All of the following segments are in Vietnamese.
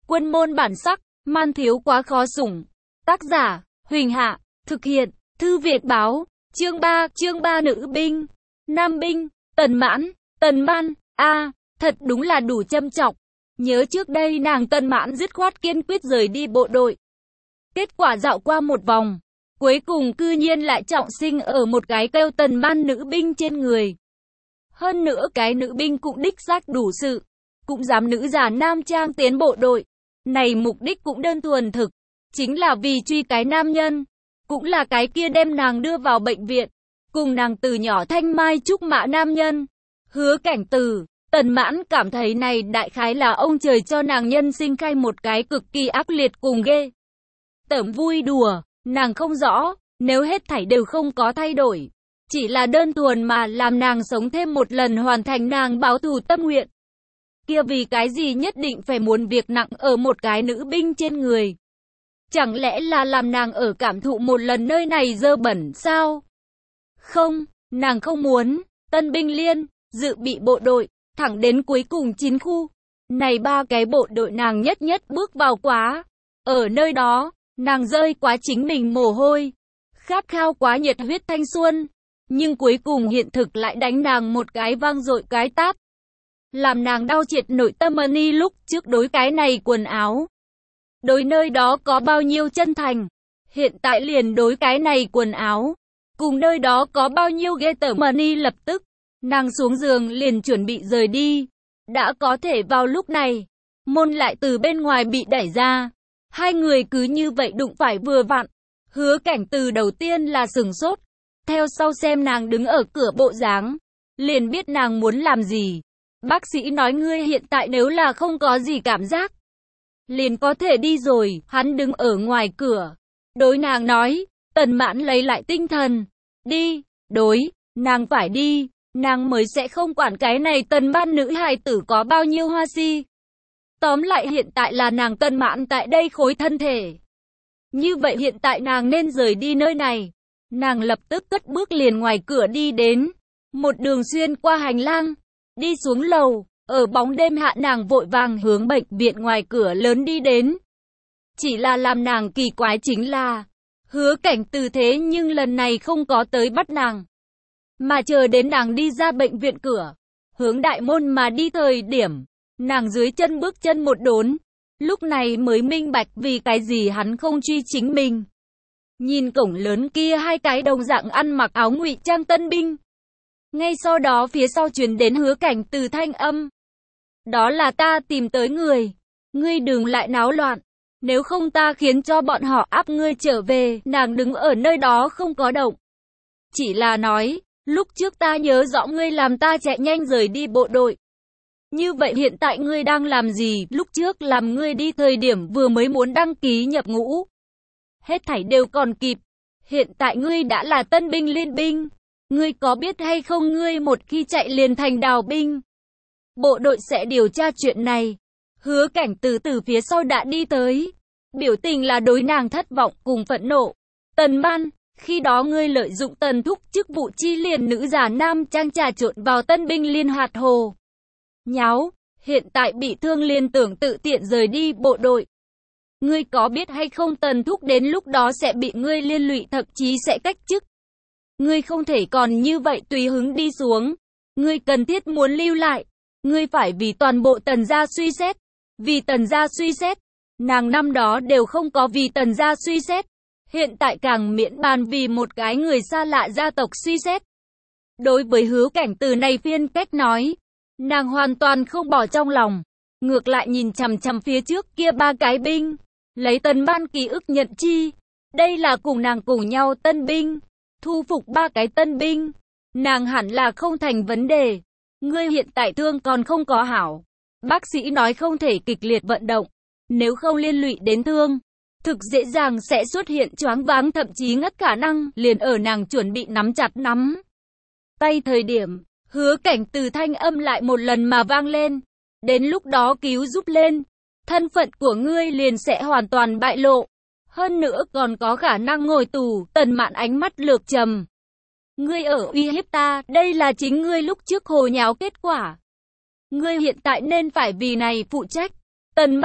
Quân môn bản sắc, man thiếu quá khó sủng. Tác giả, Huỳnh Hạ, thực hiện, Thư Việt Báo, chương 3 nữ binh, nam binh, Tần Mãn, Tần Ban, thật đúng là đủ châm chọc. Nhớ trước đây nàng Tần Mãn dứt khoát kiên quyết rời đi bộ đội. Kết quả dạo qua một vòng, cuối cùng cư nhiên lại trọng sinh ở một cái kêu Tần Ban nữ binh trên người. Hơn nữa cái nữ binh cũng đích xác đủ sự, cũng dám nữ giả nam trang tiến bộ đội. Này mục đích cũng đơn thuần thực, chính là vì truy cái nam nhân, cũng là cái kia đem nàng đưa vào bệnh viện, cùng nàng từ nhỏ thanh mai trúc mã nam nhân. Hứa Cảnh Từ, Tần Mãn cảm thấy này đại khái là ông trời cho nàng nhân sinh khai một cái cực kỳ ác liệt cùng ghê tởm vui đùa, nàng không rõ, nếu hết thảy đều không có thay đổi, chỉ là đơn thuần mà làm nàng sống thêm một lần hoàn thành nàng báo thù tâm nguyện. Kia vì cái gì nhất định phải muốn việc nặng ở một cái nữ binh trên người? Chẳng lẽ là làm nàng ở cảm thụ một lần nơi này dơ bẩn sao? Không, nàng không muốn. Tân binh liên, dự bị bộ đội, thẳng đến cuối cùng 9 khu. Này 3 cái bộ đội nàng nhất bước vào quá. Ở nơi đó, nàng rơi quá chính mình mồ hôi. Khát khao quá nhiệt huyết thanh xuân. Nhưng cuối cùng hiện thực lại đánh nàng một cái vang dội cái tát. Làm nàng đau triệt nội tâm ni lúc trước đối cái này quần áo. Đối nơi đó có bao nhiêu chân thành. Hiện tại liền đối cái này quần áo. Cùng nơi đó có bao nhiêu ghê tởm ni lập tức. Nàng xuống giường liền chuẩn bị rời đi. Đã có thể vào lúc này. Môn lại từ bên ngoài bị đẩy ra. Hai người cứ như vậy đụng phải vừa vặn. Hứa Cảnh Từ đầu tiên là sửng sốt. Theo sau xem nàng đứng ở cửa bộ dáng. Liền biết nàng muốn làm gì. Bác sĩ nói ngươi hiện tại nếu là không có gì cảm giác, liền có thể đi rồi. Hắn đứng ở ngoài cửa, đối nàng nói. Tần Mãn lấy lại tinh thần. Đi, nàng phải đi. Nàng mới sẽ không quản cái này Tần Ban nữ hài tử có bao nhiêu hoa si. Tóm lại hiện tại là nàng Tần Mãn tại đây khối thân thể. Như vậy hiện tại nàng nên rời đi nơi này. Nàng lập tức cất bước liền ngoài cửa đi đến. Một đường xuyên qua hành lang, đi xuống lầu, ở bóng đêm hạ nàng vội vàng hướng bệnh viện ngoài cửa lớn đi đến. Chỉ là làm nàng kỳ quái chính là, Hứa Cảnh Từ thế nhưng lần này không có tới bắt nàng. Mà chờ đến nàng đi ra bệnh viện cửa, hướng đại môn mà đi thời điểm, nàng dưới chân bước chân một đốn. Lúc này mới minh bạch vì cái gì hắn không truy chính mình. Nhìn cổng lớn kia hai cái đồng dạng ăn mặc áo ngụy trang tân binh. Ngay sau đó phía sau truyền đến Hứa Cảnh Từ thanh âm. Đó là ta tìm tới người. Ngươi đừng lại náo loạn. Nếu không ta khiến cho bọn họ áp ngươi trở về. Nàng đứng ở nơi đó không có động. Chỉ là nói, lúc trước ta nhớ rõ ngươi làm ta chạy nhanh rời đi bộ đội. Như vậy hiện tại ngươi đang làm gì? Lúc trước làm ngươi đi thời điểm vừa mới muốn đăng ký nhập ngũ. Hết thảy đều còn kịp. Hiện tại ngươi đã là tân binh liên binh. Ngươi có biết hay không ngươi một khi chạy liền thành đào binh. Bộ đội sẽ điều tra chuyện này. Hứa Cảnh từ phía sau đã đi tới. Biểu tình là đối nàng thất vọng cùng phẫn nộ. Tần Ban, khi đó ngươi lợi dụng Tần thúc chức vụ chi liền nữ giả nam trang trà trộn vào tân binh liên hoạt hồ. Nháo, hiện tại bị thương liên tưởng tự tiện rời đi bộ đội. Ngươi có biết hay không Tần thúc đến lúc đó sẽ bị ngươi liên lụy thậm chí sẽ cách chức. Ngươi không thể còn như vậy tùy hứng đi xuống. Ngươi cần thiết muốn lưu lại. Ngươi phải vì toàn bộ Tần gia suy xét. Vì Tần gia suy xét. Nàng năm đó đều không có vì Tần gia suy xét. Hiện tại càng miễn bàn vì một cái người xa lạ gia tộc suy xét. Đối với Hứa Cảnh Từ này phiên cách nói, nàng hoàn toàn không bỏ trong lòng. Ngược lại nhìn chằm chằm phía trước kia ba cái binh. Lấy Tần Ban ký ức nhận chi. Đây là cùng nàng cùng nhau tân binh. Thu phục ba cái tân binh. Nàng hẳn là không thành vấn đề. Ngươi hiện tại thương còn không có hảo. Bác sĩ nói không thể kịch liệt vận động. Nếu không liên lụy đến thương, thực dễ dàng sẽ xuất hiện choáng váng thậm chí ngất khả năng. Liền ở nàng chuẩn bị nắm chặt nắm tay thời điểm, Hứa Cảnh Từ thanh âm lại một lần mà vang lên. Đến lúc đó cứu giúp lên, thân phận của ngươi liền sẽ hoàn toàn bại lộ. Hơn nữa còn có khả năng ngồi tù. Tần Mạn ánh mắt lược trầm. Ngươi ở uy hiếp ta, đây là chính ngươi lúc trước hồ nháo kết quả. Ngươi hiện tại nên phải vì này phụ trách. Tần Ban,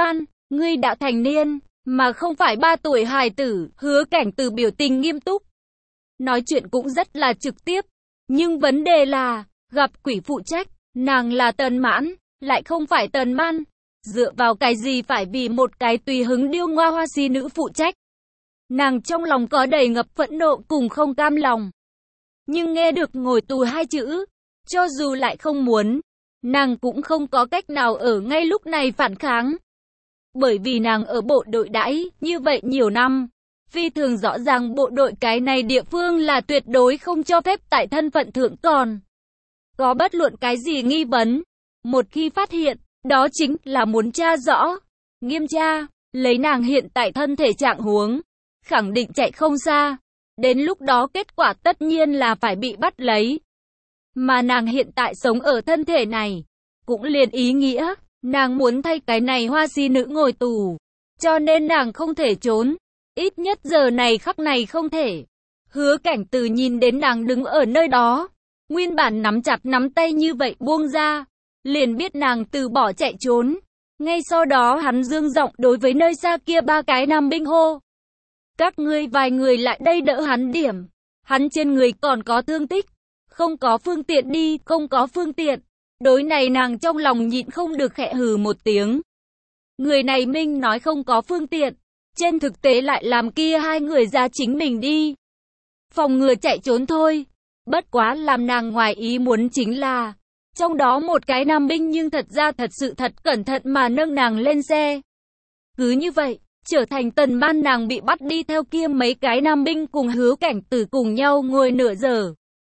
Ngươi đã thành niên, mà không phải 3 tuổi hài tử. Hứa Cảnh Từ biểu tình nghiêm túc. Nói chuyện cũng rất là trực tiếp. Nhưng vấn đề là, gặp quỷ phụ trách, nàng là Tần Mãn, lại không phải Tần Man. Dựa vào cái gì phải vì một cái tùy hứng điêu ngoa hoa si nữ phụ trách? Nàng trong lòng có đầy ngập phẫn nộ cùng không cam lòng. Nhưng nghe được ngồi tù 2 chữ, cho dù lại không muốn, nàng cũng không có cách nào ở ngay lúc này phản kháng. Bởi vì nàng ở bộ đội đãi như vậy nhiều năm, phi thường rõ ràng bộ đội cái này địa phương là tuyệt đối không cho phép tại thân phận thượng còn có bất luận cái gì nghi vấn. Một khi phát hiện, đó chính là muốn tra rõ, nghiêm tra, lấy nàng hiện tại thân thể trạng huống, khẳng định chạy không xa. Đến lúc đó kết quả tất nhiên là phải bị bắt lấy. Mà nàng hiện tại sống ở thân thể này, cũng liền ý nghĩa, nàng muốn thay cái này hoa si nữ ngồi tù. Cho nên nàng không thể trốn, ít nhất giờ này khắc này không thể. Hứa Cảnh Từ nhìn đến nàng đứng ở nơi đó, nguyên bản nắm chặt nắm tay như vậy buông ra, liền biết nàng từ bỏ chạy trốn. Ngay sau đó hắn dương giọng đối với nơi xa kia 3 cái nam binh hô. Các ngươi vài người lại đây đỡ hắn điểm. Hắn trên người còn có thương tích. Không có phương tiện đi, không có phương tiện. Đối này nàng trong lòng nhịn không được khẽ hừ một tiếng. Người này minh nói không có phương tiện. Trên thực tế lại làm kia 2 người ra chính mình đi. Phòng ngừa chạy trốn thôi. Bất quá làm nàng ngoài ý muốn chính là, trong đó một cái nam binh nhưng thật ra thật sự thật cẩn thận mà nâng nàng lên xe. Cứ như vậy, trở thành Tần Man nàng bị bắt đi theo kia mấy cái nam binh cùng Hứa Cảnh Từ cùng nhau ngồi nửa giờ.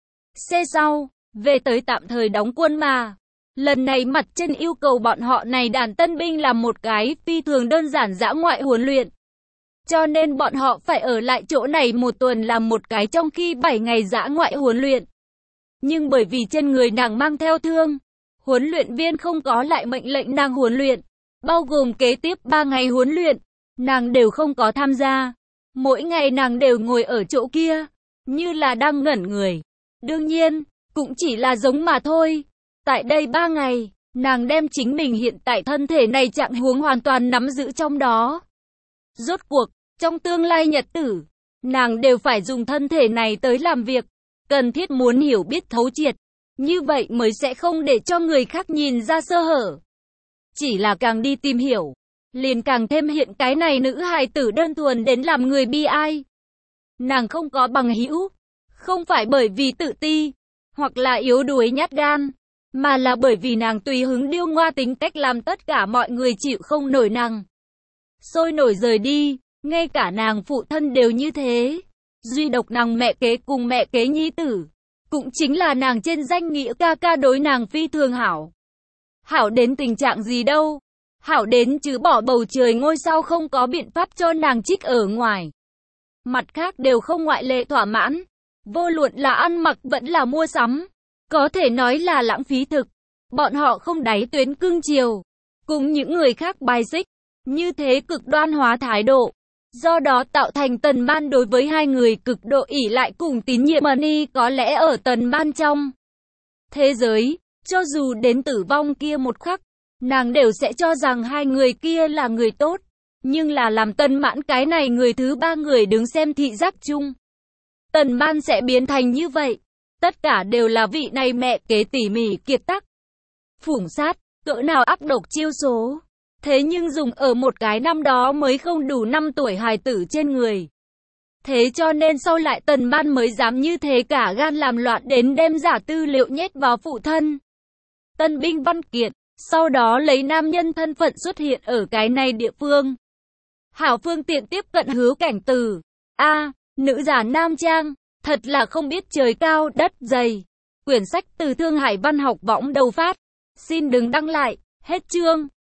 Xe sau, về tới tạm thời đóng quân mà. Lần này mặt trên yêu cầu bọn họ này đàn tân binh làm một cái phi thường đơn giản dã ngoại huấn luyện. Cho nên bọn họ phải ở lại chỗ này 1 tuần làm một cái trong khi 7 ngày dã ngoại huấn luyện. Nhưng bởi vì trên người nàng mang theo thương, huấn luyện viên không có lại mệnh lệnh nàng huấn luyện, bao gồm kế tiếp 3 ngày huấn luyện, nàng đều không có tham gia. Mỗi ngày nàng đều ngồi ở chỗ kia, như là đang ngẩn người. Đương nhiên, cũng chỉ là giống mà thôi. Tại đây 3 ngày, nàng đem chính mình hiện tại thân thể này trạng huống hoàn toàn nắm giữ trong đó. Rốt cuộc, trong tương lai nhật tử, nàng đều phải dùng thân thể này tới làm việc, cần thiết muốn hiểu biết thấu triệt, như vậy mới sẽ không để cho người khác nhìn ra sơ hở. Chỉ là càng đi tìm hiểu, liền càng thêm hiện cái này nữ hài tử đơn thuần đến làm người bi ai. Nàng không có bằng hữu, không phải bởi vì tự ti, hoặc là yếu đuối nhát gan, mà là bởi vì nàng tùy hứng điêu ngoa tính cách làm tất cả mọi người chịu không nổi nàng. Sôi nổi rời đi, ngay cả nàng phụ thân đều như thế. Duy độc nàng mẹ kế cùng mẹ kế nhi tử, cũng chính là nàng trên danh nghĩa ca ca đối nàng phi thường hảo. Hảo đến tình trạng gì đâu. Hảo đến chứ bỏ bầu trời ngôi sao không có biện pháp cho nàng trích ở ngoài. Mặt khác đều không ngoại lệ thỏa mãn. Vô luận là ăn mặc vẫn là mua sắm. Có thể nói là lãng phí thực. Bọn họ không đáy tuyến cưng chiều. Cùng những người khác bài xích. Như thế cực đoan hóa thái độ. Do đó tạo thành Tần Man đối với 2 người cực độ ỷ lại cùng tín nhiệm Money có lẽ ở Tần Man trong thế giới, cho dù đến tử vong kia một khắc, nàng đều sẽ cho rằng 2 người kia là người tốt, nhưng là làm Tần Mãn cái này người thứ 3 người đứng xem thị giác chung. Tần Man sẽ biến thành như vậy, tất cả đều là vị này mẹ kế tỉ mỉ kiệt tác. Phủng sát, cỡ nào ác độc chiêu số. Thế nhưng dùng ở một cái năm đó mới không đủ 5 tuổi hài tử trên người. Thế cho nên sau lại Tần Man mới dám như thế cả gan làm loạn đến đem giả tư liệu nhét vào phụ thân. Tân binh Văn Kiệt, sau đó lấy nam nhân thân phận xuất hiện ở cái này địa phương. Hảo phương tiện tiếp cận Hứa Cảnh Từ. Nữ giả nam trang, thật là không biết trời cao đất dày. Quyển sách từ Thương Hải Văn học võng đầu phát. Xin đừng đăng lại, hết chương.